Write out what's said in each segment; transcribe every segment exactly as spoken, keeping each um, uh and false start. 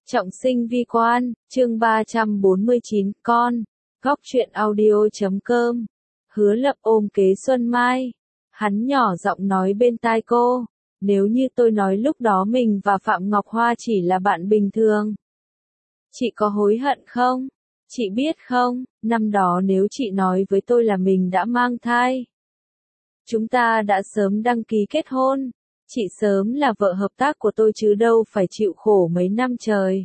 Trọng sinh vi quan, chương ba trăm bốn mươi chín, con. Góc truyện audio chấm com. Hứa Lập ôm Kế Xuân Mai. Hắn nhỏ giọng nói bên tai cô. Nếu như tôi nói lúc đó mình và Phạm Ngọc Hoa chỉ là bạn bình thường. Chị có hối hận không? Chị biết không, năm đó nếu chị nói với tôi là mình đã mang thai. Chúng ta đã sớm đăng ký kết hôn. Chị sớm là vợ hợp tác của tôi chứ đâu phải chịu khổ mấy năm trời.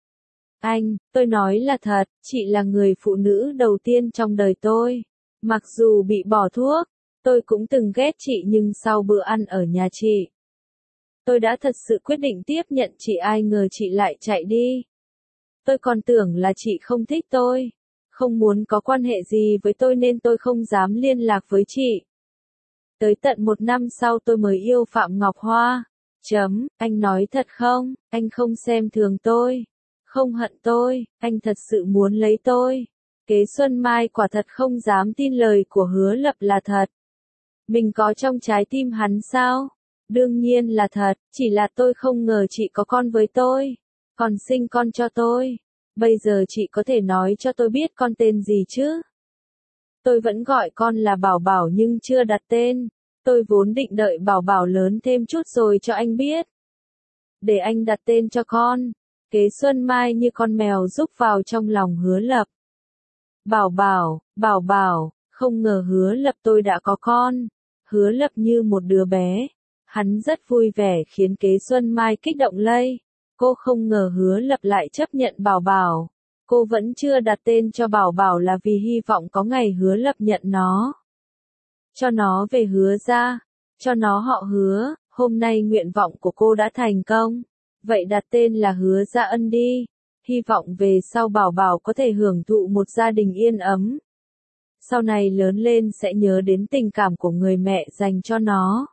Anh, tôi nói là thật, chị là người phụ nữ đầu tiên trong đời tôi. Mặc dù bị bỏ thuốc, tôi cũng từng ghét chị nhưng sau bữa ăn ở nhà chị, tôi đã thật sự quyết định tiếp nhận chị, ai ngờ chị lại chạy đi. Tôi còn tưởng là chị không thích tôi, không muốn có quan hệ gì với tôi nên tôi không dám liên lạc với chị. Tới tận một năm sau tôi mới yêu Phạm Ngọc Hoa. Chấm, anh nói thật không, anh không xem thường tôi, không hận tôi, anh thật sự muốn lấy tôi. Kế Xuân Mai quả thật không dám tin lời của Hứa Lập là thật. Mình có trong trái tim hắn sao? Đương nhiên là thật, chỉ là tôi không ngờ chị có con với tôi, còn sinh con cho tôi. Bây giờ chị có thể nói cho tôi biết con tên gì chứ? Tôi vẫn gọi con là Bảo Bảo nhưng chưa đặt tên. Tôi vốn định đợi Bảo Bảo lớn thêm chút rồi cho anh biết. Để anh đặt tên cho con. Kế Xuân Mai như con mèo rúc vào trong lòng Hứa Lập. Bảo Bảo, Bảo Bảo, không ngờ Hứa Lập tôi đã có con. Hứa Lập như một đứa bé. Hắn rất vui vẻ khiến Kế Xuân Mai kích động lây. Cô không ngờ Hứa Lập lại chấp nhận Bảo Bảo. Cô vẫn chưa đặt tên cho Bảo Bảo là vì hy vọng có ngày Hứa Lập nhận nó. Cho nó về Hứa gia, cho nó họ Hứa. Hôm nay nguyện vọng của cô đã thành công. Vậy đặt tên là Hứa Gia Ân đi. Hy vọng về sau Bảo Bảo có thể hưởng thụ một gia đình yên ấm. Sau này lớn lên sẽ nhớ đến tình cảm của người mẹ dành cho nó.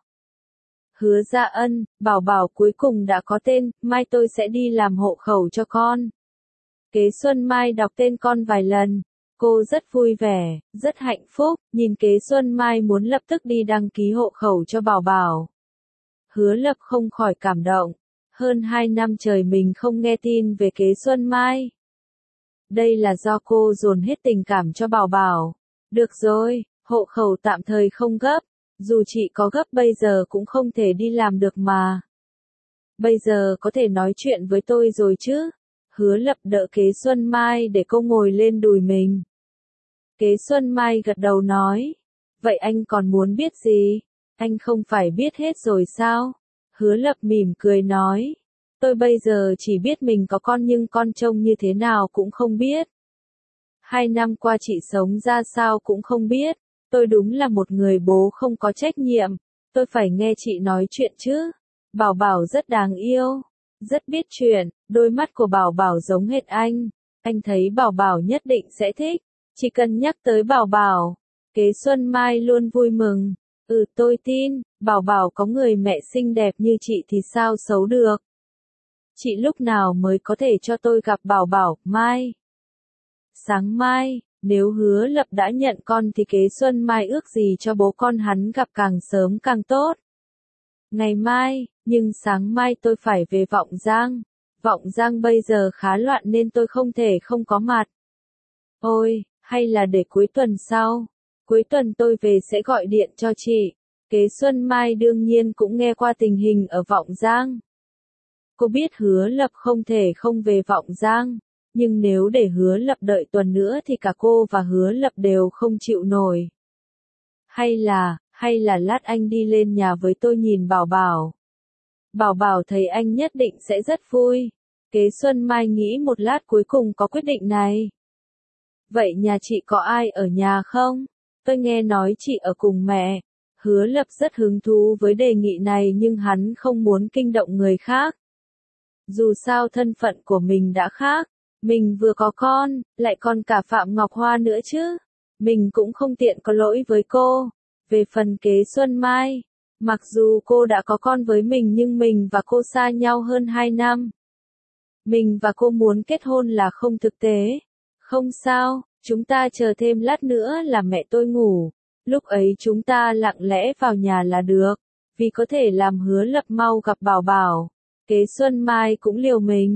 Hứa Gia Ân, Bảo Bảo cuối cùng đã có tên, mai tôi sẽ đi làm hộ khẩu cho con. Kế Xuân Mai đọc tên con vài lần. Cô rất vui vẻ, rất hạnh phúc, nhìn Kế Xuân Mai muốn lập tức đi đăng ký hộ khẩu cho Bảo Bảo. Hứa Lập không khỏi cảm động. Hơn hai năm trời mình không nghe tin về Kế Xuân Mai. Đây là do cô dồn hết tình cảm cho Bảo Bảo. Được rồi, hộ khẩu tạm thời không gấp. Dù chị có gấp bây giờ cũng không thể đi làm được mà. Bây giờ có thể nói chuyện với tôi rồi chứ? Hứa Lập đỡ Kế Xuân Mai để cô ngồi lên đùi mình. Kế Xuân Mai gật đầu nói. Vậy anh còn muốn biết gì? Anh không phải biết hết rồi sao? Hứa Lập mỉm cười nói. Tôi bây giờ chỉ biết mình có con nhưng con trông như thế nào cũng không biết. Hai năm qua chị sống ra sao cũng không biết. Tôi đúng là một người bố không có trách nhiệm. Tôi phải nghe chị nói chuyện chứ. Bảo Bảo rất đáng yêu. Rất biết chuyện. Đôi mắt của Bảo Bảo giống hệt anh. Anh thấy Bảo Bảo nhất định sẽ thích. Chỉ cần nhắc tới Bảo Bảo. Kế Xuân Mai luôn vui mừng. Ừ, tôi tin. Bảo Bảo có người mẹ xinh đẹp như chị thì sao xấu được. Chị lúc nào mới có thể cho tôi gặp Bảo Bảo? Mai. Sáng mai, nếu Hứa Lập đã nhận con thì Kế Xuân Mai ước gì cho bố con hắn gặp càng sớm càng tốt. Ngày mai, nhưng sáng mai tôi phải về Vọng Giang. Vọng Giang bây giờ khá loạn nên tôi không thể không có mặt. Ôi, hay là để cuối tuần sau. Cuối tuần tôi về sẽ gọi điện cho chị. Kế Xuân Mai đương nhiên cũng nghe qua tình hình ở Vọng Giang. Cô biết Hứa Lập không thể không về Vọng Giang. Nhưng nếu để Hứa Lập đợi tuần nữa thì cả cô và Hứa Lập đều không chịu nổi. Hay là, hay là lát anh đi lên nhà với tôi nhìn Bảo Bảo. Bảo Bảo thấy anh nhất định sẽ rất vui. Kế Xuân Mai nghĩ một lát cuối cùng có quyết định này. Vậy nhà chị có ai ở nhà không? Tôi nghe nói chị ở cùng mẹ. Hứa Lập rất hứng thú với đề nghị này nhưng hắn không muốn kinh động người khác. Dù sao thân phận của mình đã khác. Mình vừa có con, lại còn cả Phạm Ngọc Hoa nữa chứ. Mình cũng không tiện có lỗi với cô. Về phần Kế Xuân Mai, mặc dù cô đã có con với mình nhưng mình và cô xa nhau hơn hai năm. Mình và cô muốn kết hôn là không thực tế. Không sao, chúng ta chờ thêm lát nữa là mẹ tôi ngủ. Lúc ấy chúng ta lặng lẽ vào nhà là được. Vì có thể làm Hứa Lập mau gặp Bảo Bảo. Kế Xuân Mai cũng liều mình.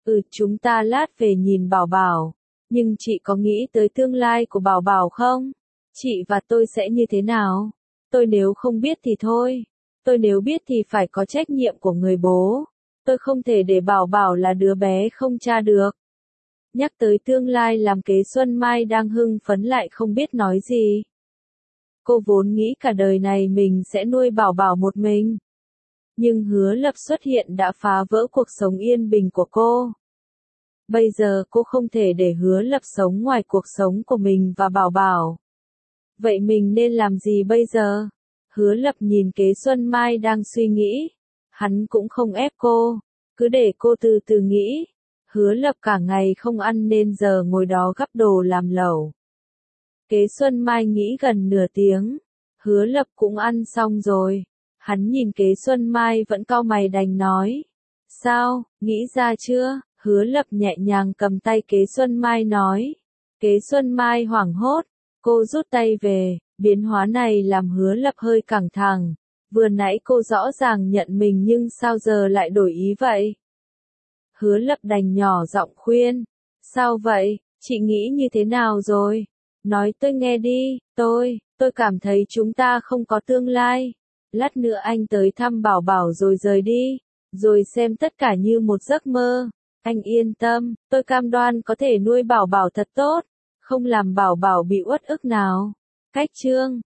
Ừ, chúng ta lát về nhìn Bảo Bảo. Nhưng chị có nghĩ tới tương lai của Bảo Bảo không? Chị và tôi sẽ như thế nào? Tôi nếu không biết thì thôi. Tôi nếu biết thì phải có trách nhiệm của người bố. Tôi không thể để Bảo Bảo là đứa bé không cha được. Nhắc tới tương lai làm Kế Xuân Mai đang hưng phấn lại không biết nói gì. Cô vốn nghĩ cả đời này mình sẽ nuôi Bảo Bảo một mình. Nhưng Hứa Lập xuất hiện đã phá vỡ cuộc sống yên bình của cô. Bây giờ cô không thể để Hứa Lập sống ngoài cuộc sống của mình và Bảo Bảo. Vậy mình nên làm gì bây giờ? Hứa Lập nhìn Kế Xuân Mai đang suy nghĩ. Hắn cũng không ép cô, cứ để cô từ từ nghĩ. Hứa Lập cả ngày không ăn nên giờ ngồi đó gắp đồ làm lẩu. Kế Xuân Mai nghĩ gần nửa tiếng. Hứa Lập cũng ăn xong rồi. Hắn nhìn Kế Xuân Mai vẫn cau mày đành nói. Sao, nghĩ ra chưa? Hứa Lập nhẹ nhàng cầm tay Kế Xuân Mai nói. Kế Xuân Mai hoảng hốt. Cô rút tay về. Biến hóa này làm Hứa Lập hơi căng thẳng. Vừa nãy cô rõ ràng nhận mình nhưng sao giờ lại đổi ý vậy? Hứa Lập đành nhỏ giọng khuyên. Sao vậy? Chị nghĩ như thế nào rồi? Nói tôi nghe đi. Tôi, tôi cảm thấy chúng ta không có tương lai. Lát nữa anh tới thăm Bảo Bảo rồi rời đi. Rồi xem tất cả như một giấc mơ. Anh yên tâm, tôi cam đoan có thể nuôi Bảo Bảo thật tốt. Không làm Bảo Bảo bị uất ức nào. Cách chương